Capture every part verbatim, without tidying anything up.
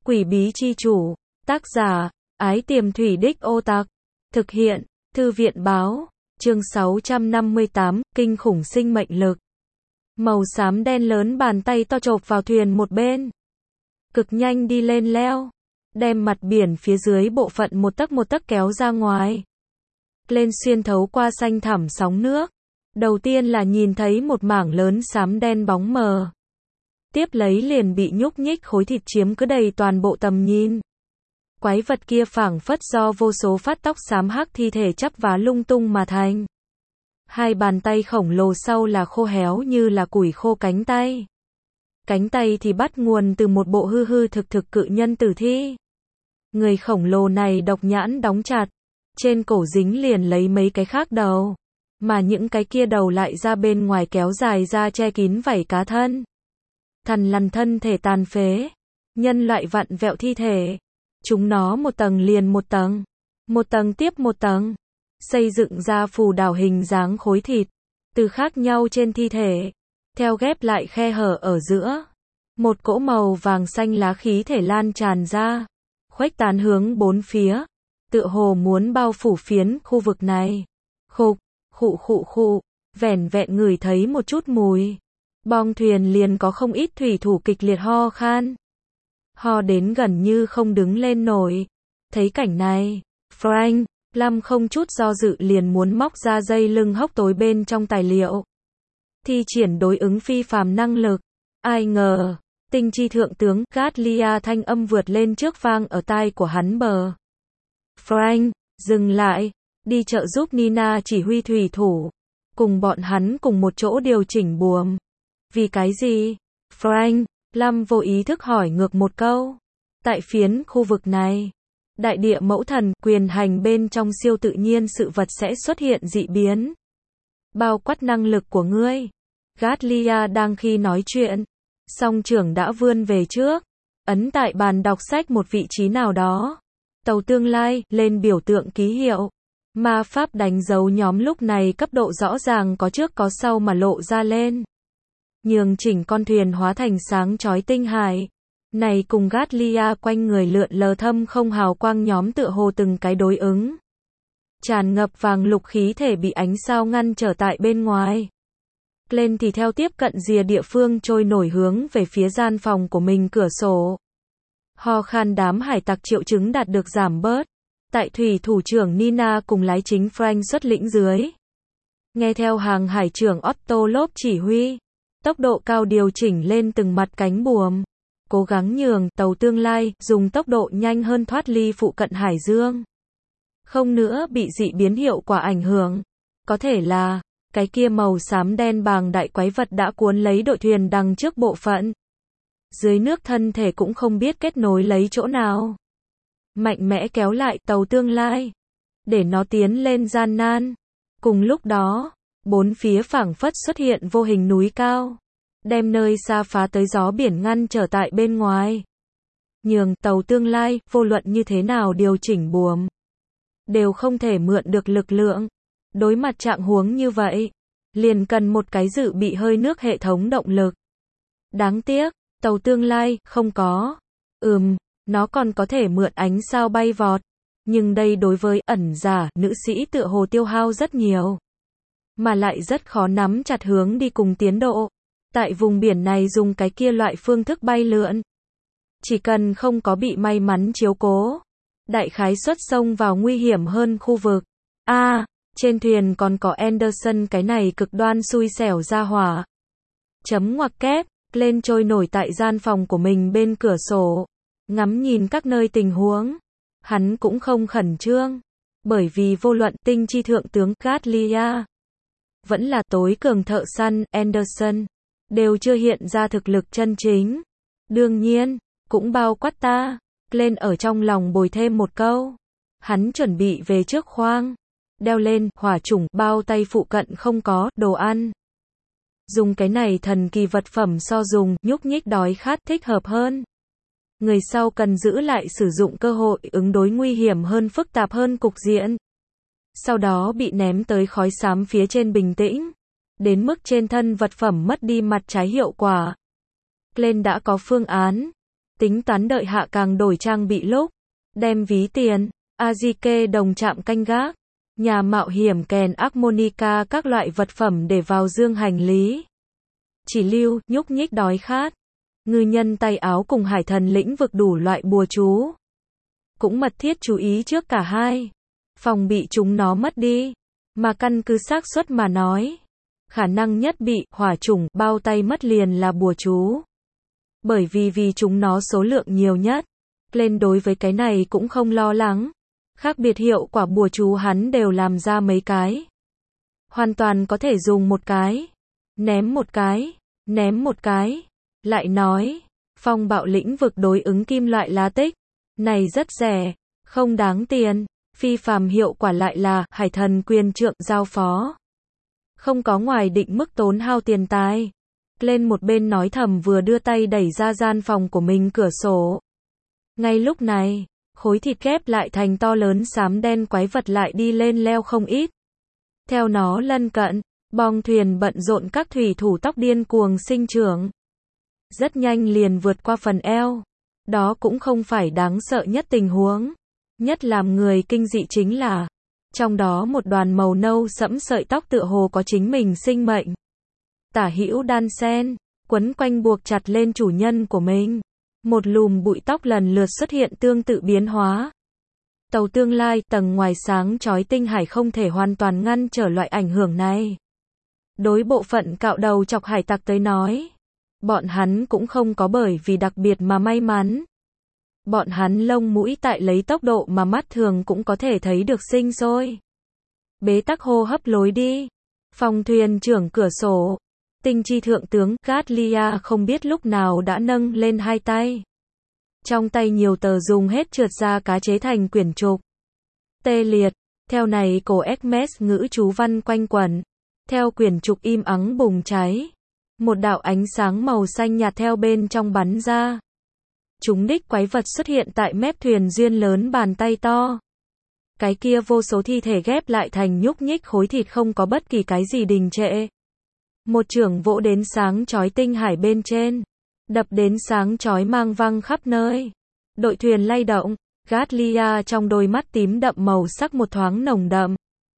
Quỷ bí chi chủ. Tác giả, Ái Tiềm Thủy Đích Ô Tạc. Thực hiện, Thư viện báo. Chương sáu trăm năm mươi tám, Kinh khủng sinh mệnh lực. Màu xám đen lớn bàn tay to chộp vào thuyền một bên. Cực nhanh đi lên leo. Đem mặt biển phía dưới bộ phận một tấc một tấc kéo ra ngoài. Lên xuyên thấu qua xanh thẳm sóng nước. Đầu tiên là nhìn thấy một mảng lớn xám đen bóng mờ. Tiếp lấy liền bị nhúc nhích khối thịt chiếm cứ đầy toàn bộ tầm nhìn. Quái vật kia phảng phất do vô số phát tóc xám hắc thi thể chắp vá lung tung mà thành. Hai bàn tay khổng lồ sau là khô héo như là củi khô cánh tay. Cánh tay thì bắt nguồn từ một bộ hư hư thực thực cự nhân tử thi. Người khổng lồ này độc nhãn đóng chặt. Trên cổ dính liền lấy mấy cái khác đầu. Mà những cái kia đầu lại ra bên ngoài kéo dài ra che kín vảy cá thân. Thằn lằn thân thể tàn phế. Nhân loại vặn vẹo thi thể. Chúng nó một tầng liền một tầng. Một tầng tiếp một tầng. Xây dựng ra phù đảo hình dáng khối thịt. Từ khác nhau trên thi thể. Theo ghép lại khe hở ở giữa. Một cỗ màu vàng xanh lá khí thể lan tràn ra. Khuếch tán hướng bốn phía. Tựa hồ muốn bao phủ phiến khu vực này. Khục, khụ khụ khụ. Vẻn vẹn ngửi thấy một chút mùi. Bong thuyền liền có không ít thủy thủ kịch liệt ho khan. Ho đến gần như không đứng lên nổi. Thấy cảnh này, Frank, Lâm không chút do dự liền muốn móc ra dây lưng hốc tối bên trong tài liệu. Thi triển đối ứng phi phàm năng lực. Ai ngờ, tinh chi thượng tướng Gatlia thanh âm vượt lên trước vang ở tai của hắn bờ. Frank, dừng lại, đi trợ giúp Nina chỉ huy thủy thủ. Cùng bọn hắn cùng một chỗ điều chỉnh buồm. Vì cái gì? Frank, Lâm vô ý thức hỏi ngược một câu. Tại phiến khu vực này, đại địa mẫu thần quyền hành bên trong siêu tự nhiên sự vật sẽ xuất hiện dị biến. Bao quát năng lực của ngươi. Gatlia đang khi nói chuyện. Song trưởng đã vươn về trước. Ấn tại bàn đọc sách một vị trí nào đó. Tàu tương lai, lên biểu tượng ký hiệu. Ma pháp đánh dấu nhóm lúc này cấp độ rõ ràng có trước có sau mà lộ ra lên. Nhường chỉnh con thuyền hóa thành sáng chói tinh hải. Này cùng Gatlia quanh người lượn lờ thâm không hào quang nhóm tựa hồ từng cái đối ứng. Tràn ngập vàng lục khí thể bị ánh sao ngăn trở tại bên ngoài. Lên thì theo tiếp cận rìa địa phương trôi nổi hướng về phía gian phòng của mình cửa sổ. Ho khan đám hải tặc triệu chứng đạt được giảm bớt. Tại thủy thủ trưởng Nina cùng lái chính Frank xuất lĩnh dưới. Nghe theo hàng hải trưởng Otto Lốp chỉ huy. Tốc độ cao điều chỉnh lên từng mặt cánh buồm. Cố gắng nhường tàu tương lai dùng tốc độ nhanh hơn thoát ly phụ cận hải dương. Không nữa bị dị biến hiệu quả ảnh hưởng. Có thể là, cái kia màu xám đen bàng đại quái vật đã cuốn lấy đội thuyền đằng trước bộ phận. Dưới nước thân thể cũng không biết kết nối lấy chỗ nào. Mạnh mẽ kéo lại tàu tương lai. Để nó tiến lên gian nan. Cùng lúc đó, bốn phía phảng phất xuất hiện vô hình núi cao. Đem nơi xa phá tới gió biển ngăn trở tại bên ngoài. Nhường tàu tương lai, vô luận như thế nào điều chỉnh buồm. Đều không thể mượn được lực lượng. Đối mặt trạng huống như vậy. Liền cần một cái dự bị hơi nước hệ thống động lực. Đáng tiếc, tàu tương lai, không có. Ừm, nó còn có thể mượn ánh sao bay vọt. Nhưng đây đối với ẩn giả, nữ sĩ tựa hồ tiêu hao rất nhiều. Mà lại rất khó nắm chặt hướng đi cùng tiến độ. Tại vùng biển này dùng cái kia loại phương thức bay lượn. Chỉ cần không có bị may mắn chiếu cố. Đại khái suất xông vào nguy hiểm hơn khu vực. A, à, trên thuyền còn có Anderson cái này cực đoan xui xẻo ra hỏa. Chấm ngoặc kép, lên trôi nổi tại gian phòng của mình bên cửa sổ. Ngắm nhìn các nơi tình huống. Hắn cũng không khẩn trương. Bởi vì vô luận tinh chi thượng tướng Gatlia. Vẫn là tối cường thợ săn Anderson. Đều chưa hiện ra thực lực chân chính. Đương nhiên, cũng bao quát ta. Lên ở trong lòng bồi thêm một câu. Hắn chuẩn bị về trước khoang. Đeo lên, hỏa chủng, bao tay phụ cận không có, đồ ăn. Dùng cái này thần kỳ vật phẩm so dùng, nhúc nhích đói khát thích hợp hơn. Người sau cần giữ lại sử dụng cơ hội ứng đối nguy hiểm hơn phức tạp hơn cục diện. Sau đó bị ném tới khói xám phía trên bình tĩnh. Đến mức trên thân vật phẩm mất đi mặt trái hiệu quả. Glenn đã có phương án. tính toán đợi hạ càng đổi trang bị lúc, đem ví tiền, Azike đồng trạm canh gác, nhà mạo hiểm kèn harmonica các loại vật phẩm để vào dương hành lý. Chỉ lưu, nhúc nhích đói khát. Ngư nhân tay áo cùng hải thần lĩnh vực đủ loại bùa chú. Cũng mật thiết chú ý trước cả hai. Phòng bị chúng nó mất đi. Mà căn cứ xác suất mà nói. Khả năng nhất bị hỏa chủng bao tay mất liền là bùa chú. Bởi vì vì chúng nó số lượng nhiều nhất. Lên đối với cái này cũng không lo lắng. Khác biệt hiệu quả bùa chú hắn đều làm ra mấy cái. Hoàn toàn có thể dùng một cái. Ném một cái. Ném một cái. Lại nói. Phong bạo lĩnh vực đối ứng kim loại lá tích. Này rất rẻ. Không đáng tiền. Phi phàm hiệu quả lại là hải thần quyền trượng giao phó. Không có ngoài định mức tốn hao tiền tài. Lên một bên nói thầm vừa đưa tay đẩy ra gian phòng của mình cửa sổ. Ngay lúc này, khối thịt ghép lại thành to lớn xám đen quái vật lại đi lên leo không ít. Theo nó lân cận, bong thuyền bận rộn các thủy thủ tóc điên cuồng sinh trưởng. Rất nhanh liền vượt qua phần eo. Đó cũng không phải đáng sợ nhất tình huống. Nhất làm người kinh dị chính là, trong đó một đoàn màu nâu sẫm sợi tóc tựa hồ có chính mình sinh mệnh. Tả hữu đan sen, quấn quanh buộc chặt lên chủ nhân của mình. Một lùm bụi tóc lần lượt xuất hiện tương tự biến hóa. Tàu tương lai, tầng ngoài sáng chói tinh hải không thể hoàn toàn ngăn trở loại ảnh hưởng này. Đối bộ phận cạo đầu chọc hải tặc tới nói, bọn hắn cũng không có bởi vì đặc biệt mà may mắn. Bọn hắn lông mũi tại lấy tốc độ mà mắt thường cũng có thể thấy được sinh sôi. Bế tắc hô hấp lối đi. Phòng thuyền trưởng cửa sổ. Tinh chi thượng tướng Gatlia không biết lúc nào đã nâng lên hai tay. Trong tay nhiều tờ dùng hết trượt ra cá chế thành quyển trục. Tê liệt. Theo này cổ Hermes ngữ chú văn quanh quẩn. Theo quyển trục im ắng bùng cháy. Một đạo ánh sáng màu xanh nhạt theo bên trong bắn ra. Chúng đích quái vật xuất hiện tại mép thuyền duyên lớn bàn tay to. Cái kia vô số thi thể ghép lại thành nhúc nhích khối thịt không có bất kỳ cái gì đình trệ. Một chưởng vỗ đến sáng chói tinh hải bên trên. Đập đến sáng chói mang văng khắp nơi. Đội thuyền lay động. Gatlia trong đôi mắt tím đậm màu sắc một thoáng nồng đậm.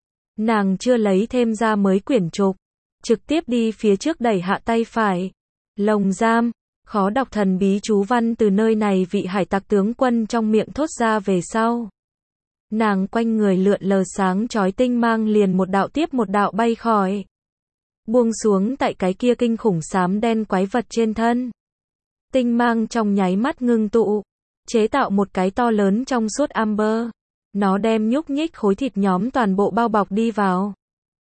Nàng chưa lấy thêm ra mới quyển trục. Trực tiếp đi phía trước đẩy hạ tay phải. Lồng giam. Khó đọc thần bí chú văn từ nơi này vị hải tặc tướng quân trong miệng thốt ra về sau. Nàng quanh người lượn lờ sáng chói tinh mang liền một đạo tiếp một đạo bay khỏi. Buông xuống tại cái kia kinh khủng xám đen quái vật trên thân. Tinh mang trong nháy mắt ngưng tụ. Chế tạo một cái to lớn trong suốt amber. Nó đem nhúc nhích khối thịt nhóm toàn bộ bao bọc đi vào.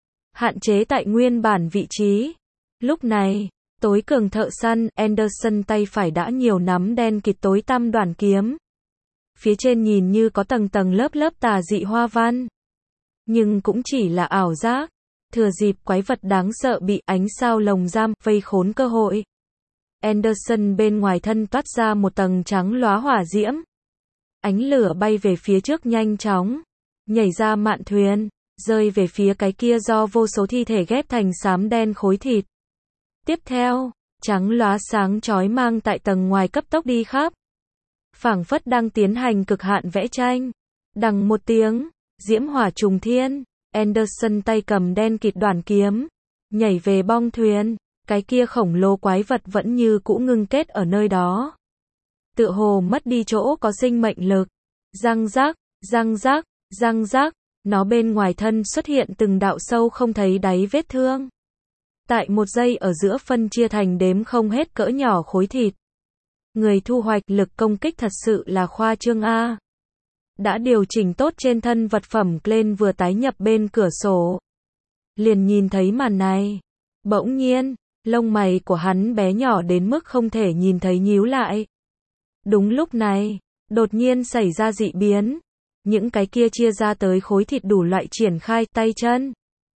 Hạn chế tại nguyên bản vị trí. Lúc này, tối cường thợ săn, Anderson tay phải đã nhiều nắm đen kịt tối tăm đoản kiếm. Phía trên nhìn như có tầng tầng lớp lớp tà dị hoa văn. Nhưng cũng chỉ là ảo giác. Thừa dịp quái vật đáng sợ bị ánh sao lồng giam vây khốn cơ hội. Anderson bên ngoài thân toát ra một tầng trắng lóa hỏa diễm. Ánh lửa bay về phía trước nhanh chóng. Nhảy ra mạn thuyền. Rơi về phía cái kia do vô số thi thể ghép thành xám đen khối thịt. Tiếp theo, trắng lóa sáng chói mang tại tầng ngoài cấp tốc đi khắp. Phảng phất đang tiến hành cực hạn vẽ tranh. Đằng một tiếng, diễm hỏa trùng thiên, Anderson tay cầm đen kịt đoản kiếm, nhảy về bong thuyền, cái kia khổng lồ quái vật vẫn như cũ ngưng kết ở nơi đó. Tựa hồ mất đi chỗ có sinh mệnh lực. Răng rác, răng rác, răng rác, nó bên ngoài thân xuất hiện từng đạo sâu không thấy đáy vết thương. Tại một giây ở giữa phân chia thành đếm không hết cỡ nhỏ khối thịt. Người thu hoạch lực công kích thật sự là khoa trương A. Đã điều chỉnh tốt trên thân vật phẩm Glenn vừa tái nhập bên cửa sổ. Liền nhìn thấy màn này. Bỗng nhiên, lông mày của hắn bé nhỏ đến mức không thể nhìn thấy nhíu lại. Đúng lúc này, đột nhiên xảy ra dị biến. Những cái kia chia ra tới khối thịt đủ loại triển khai tay chân.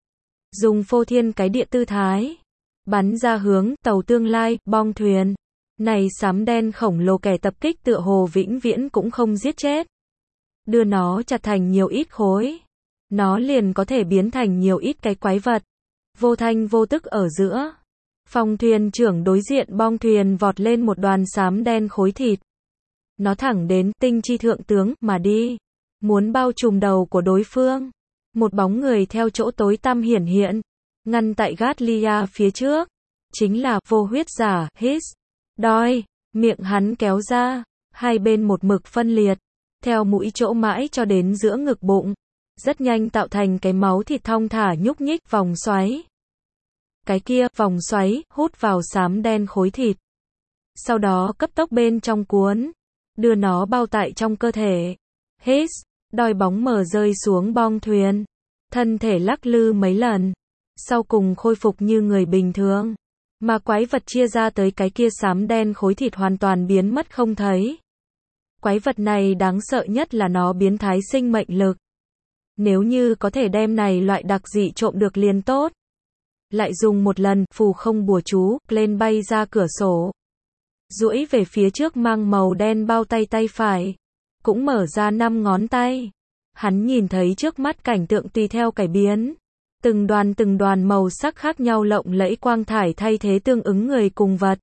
Dùng phô thiên cái địa tư thái. Bắn ra hướng tàu tương lai, bong thuyền. Này xám đen khổng lồ kẻ tập kích tựa hồ vĩnh viễn cũng không giết chết. Đưa nó chặt thành nhiều ít khối. Nó liền có thể biến thành nhiều ít cái quái vật. Vô thanh vô tức ở giữa. Phòng thuyền trưởng đối diện bong thuyền vọt lên một đoàn xám đen khối thịt. Nó thẳng đến tinh chi thượng tướng mà đi, muốn bao trùm đầu của đối phương. Một bóng người theo chỗ tối tăm hiển hiện, ngăn tại Gatlia phía trước, chính là vô huyết giả His. Đoi, miệng hắn kéo ra, hai bên một mực phân liệt, theo mũi chỗ mãi cho đến giữa ngực bụng, rất nhanh tạo thành cái máu thịt thong thả nhúc nhích vòng xoáy. Cái kia, vòng xoáy, hút vào xám đen khối thịt. Sau đó cấp tốc bên trong cuốn, đưa nó bao tại trong cơ thể. His, đòi bóng mờ rơi xuống bong thuyền. Thân thể lắc lư mấy lần. Sau cùng khôi phục như người bình thường. Mà quái vật chia ra tới cái kia xám đen khối thịt hoàn toàn biến mất không thấy. Quái vật này đáng sợ nhất là nó biến thái sinh mệnh lực. Nếu như có thể đem này loại đặc dị trộm được liền tốt. Lại dùng một lần, phù không bùa chú, lên bay ra cửa sổ. Duỗi về phía trước mang màu đen bao tay tay phải. Cũng mở ra năm ngón tay. Hắn nhìn thấy trước mắt cảnh tượng tùy theo cải biến. Từng đoàn từng đoàn màu sắc khác nhau lộng lẫy quang thải thay thế tương ứng người cùng vật.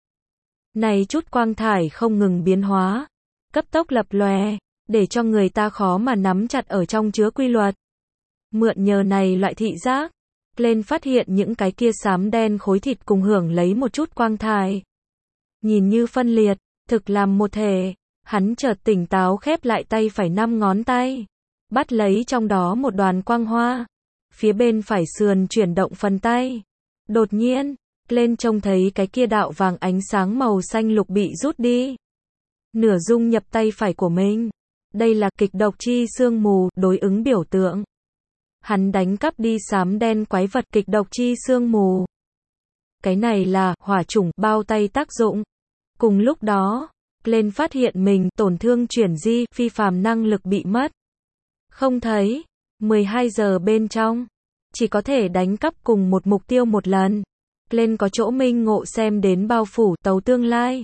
Này chút quang thải không ngừng biến hóa. Cấp tốc lập lòe, để cho người ta khó mà nắm chặt ở trong chứa quy luật. Mượn nhờ này loại thị giác, lên phát hiện những cái kia xám đen khối thịt cùng hưởng lấy một chút quang thải. Nhìn như phân liệt, thực làm một thể, hắn chợt tỉnh táo khép lại tay phải năm ngón tay, bắt lấy trong đó một đoàn quang hoa, phía bên phải sườn chuyển động phần tay. Đột nhiên, lên trông thấy cái kia đạo vàng ánh sáng màu xanh lục bị rút đi. Nửa dung nhập tay phải của mình. Đây là kịch độc chi sương mù, đối ứng biểu tượng. Hắn đánh cắp đi xám đen quái vật kịch độc chi sương mù. Cái này là hỏa chủng bao tay tác dụng. Cùng lúc đó, lên phát hiện mình tổn thương chuyển di, phi phàm năng lực bị mất. Không thấy, mười hai giờ bên trong, chỉ có thể đánh cắp cùng một mục tiêu một lần. Lên có chỗ minh ngộ xem đến bao phủ tấu tương lai.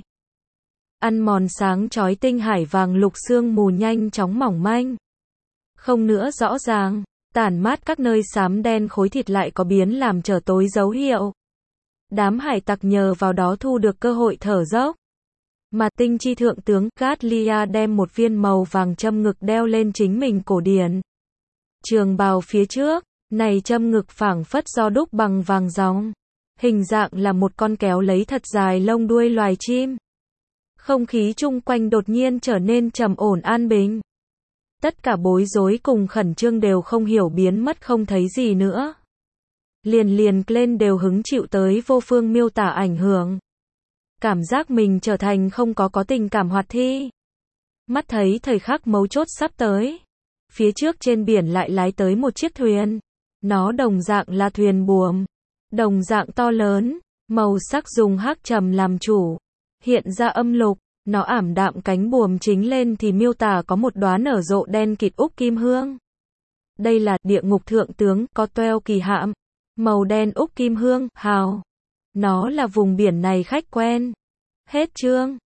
Ăn mòn sáng chói tinh hải vàng lục sương mù nhanh chóng mỏng manh. Không nữa rõ ràng, tản mát các nơi xám đen khối thịt lại có biến làm trở tối dấu hiệu. Đám hải tặc nhờ vào đó thu được cơ hội thở dốc. Mà tinh chi thượng tướng Gatlia đem một viên màu vàng châm ngực đeo lên chính mình cổ điển. Trường bào phía trước, này châm ngực phảng phất do đúc bằng vàng ròng. Hình dạng là một con kéo lấy thật dài lông đuôi loài chim. Không khí chung quanh đột nhiên trở nên trầm ổn an bình. Tất cả bối rối cùng khẩn trương đều không hiểu biến mất không thấy gì nữa. Liền liền lên đều hứng chịu tới vô phương miêu tả ảnh hưởng. Cảm giác mình trở thành không có có tình cảm hoạt thi. Mắt thấy thời khắc mấu chốt sắp tới. Phía trước trên biển lại lái tới một chiếc thuyền. Nó đồng dạng là thuyền buồm. Đồng dạng to lớn, màu sắc dùng hắc trầm làm chủ. Hiện ra âm lục, nó ảm đạm cánh buồm chính lên thì miêu tả có một đóa nở rộ đen kịt úc kim hương. Đây là địa ngục thượng tướng, có toeo kỳ hạm. Màu đen úc kim hương, hào. Nó là vùng biển này khách quen. Hết chương.